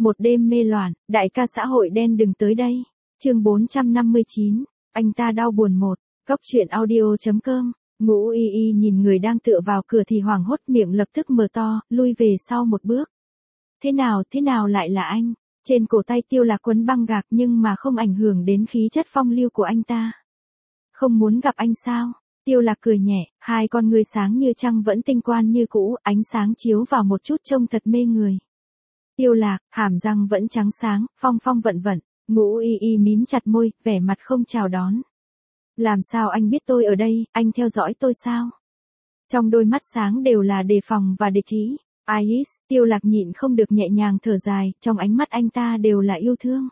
Một đêm mê loạn, đại ca xã hội đen đừng tới đây. Chương 459, anh ta đau buồn một. Cóc truyện audio.com. Ngũ Y Y nhìn người đang tựa vào cửa thì hoảng hốt, miệng lập tức mở to, lui về sau một bước. Thế nào lại là anh? Trên cổ tay Tiêu Lạc quấn băng gạc nhưng mà không ảnh hưởng đến khí chất phong lưu của anh ta. Không muốn gặp anh sao? Tiêu Lạc cười nhẹ, hai con ngươi sáng như trăng vẫn tinh quang như cũ, ánh sáng chiếu vào một chút trông thật mê người. Tiêu Lạc, hàm răng vẫn trắng sáng, phong vận vận. Ngũ Y Y mím chặt môi, vẻ mặt không chào đón. Làm sao anh biết tôi ở đây, anh theo dõi tôi sao? Trong đôi mắt sáng đều là đề phòng và địch ý. Ais, Tiêu Lạc nhịn không được nhẹ nhàng thở dài, trong ánh mắt anh ta đều là yêu thương.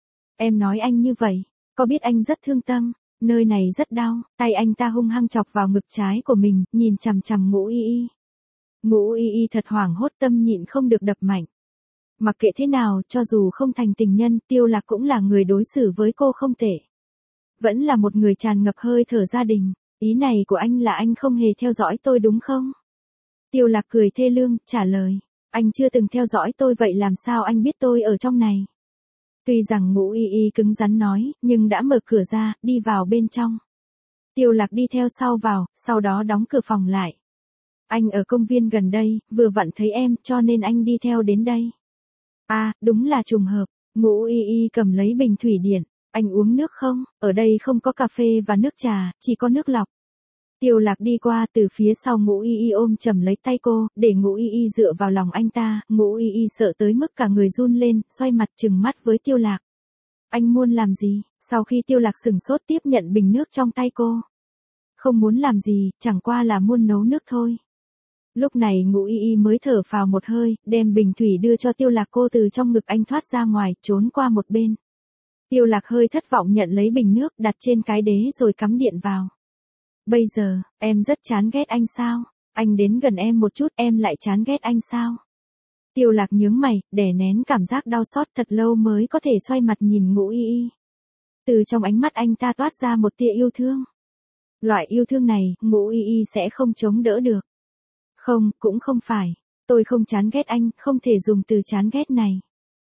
Em nói anh như vậy, có biết anh rất thương tâm, nơi này rất đau, tay anh ta hung hăng chọc vào ngực trái của mình, nhìn chằm chằm Ngũ Y Y. Ngũ Y Y thật hoảng hốt, tâm nhịn không được đập mạnh. Mặc kệ thế nào, cho dù không thành tình nhân, Tiêu Lạc cũng là người đối xử với cô không tệ. Vẫn là một người tràn ngập hơi thở gia đình, ý này của anh là anh không hề theo dõi tôi đúng không? Tiêu Lạc cười thê lương, trả lời, anh chưa từng theo dõi tôi vậy làm sao anh biết tôi ở trong này? Tuy rằng Ngũ Y Y cứng rắn nói, nhưng đã mở cửa ra, đi vào bên trong. Tiêu Lạc đi theo sau vào, sau đó đóng cửa phòng lại. Anh ở công viên gần đây, vừa vặn thấy em, cho nên anh đi theo đến đây. À, đúng là trùng hợp. Ngũ Y Y cầm lấy bình thủy điện. Anh uống nước không? Ở đây không có cà phê và nước trà, chỉ có nước lọc. Tiêu Lạc đi qua, từ phía sau Ngũ Y Y ôm chầm lấy tay cô, để Ngũ Y Y dựa vào lòng anh ta. Ngũ Y Y sợ tới mức cả người run lên, xoay mặt trừng mắt với Tiêu Lạc. Anh muốn làm gì? Sau khi Tiêu Lạc sửng sốt tiếp nhận bình nước trong tay cô. Không muốn làm gì, chẳng qua là muốn nấu nước thôi. Lúc này Ngũ Y Y mới thở phào một hơi, đem bình thủy đưa cho Tiêu Lạc, cô từ trong ngực anh thoát ra ngoài, trốn qua một bên. Tiêu Lạc hơi thất vọng nhận lấy bình nước, đặt trên cái đế rồi cắm điện vào. Bây giờ, em rất chán ghét anh sao? Anh đến gần em một chút, em lại chán ghét anh sao? Tiêu Lạc nhướng mày, đè nén cảm giác đau xót thật lâu mới có thể xoay mặt nhìn Ngũ Y Y. Từ trong ánh mắt anh ta toát ra một tia yêu thương. Loại yêu thương này, Ngũ Y Y sẽ không chống đỡ được. Không, cũng không phải. Tôi không chán ghét anh, không thể dùng từ chán ghét này.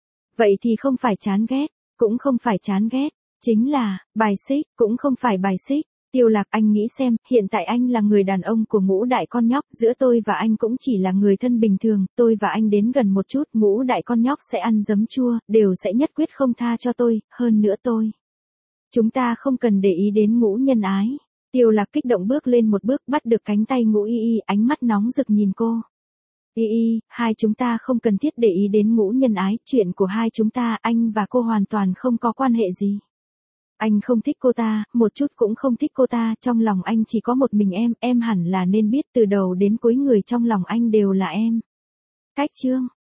Vậy thì không phải chán ghét, cũng không phải chán ghét, chính là, bài xích, cũng không phải bài xích. Tiêu Lạc, anh nghĩ xem, hiện tại anh là người đàn ông của Ngũ đại con nhóc, giữa tôi và anh cũng chỉ là người thân bình thường, tôi và anh đến gần một chút, Ngũ đại con nhóc sẽ ăn giấm chua, đều sẽ nhất quyết không tha cho tôi, hơn nữa tôi. Chúng ta không cần để ý đến Ngũ nhân ái. Tiêu Lạc kích động bước lên một bước, bắt được cánh tay Ngũ Y Y, ánh mắt nóng rực nhìn cô. Y Y, hai chúng ta không cần thiết để ý đến Ngũ nhân ái, chuyện của hai chúng ta, anh và cô hoàn toàn không có quan hệ gì. Anh không thích cô ta, một chút cũng không thích cô ta, trong lòng anh chỉ có một mình em hẳn là nên biết từ đầu đến cuối người trong lòng anh đều là em. Cách chương.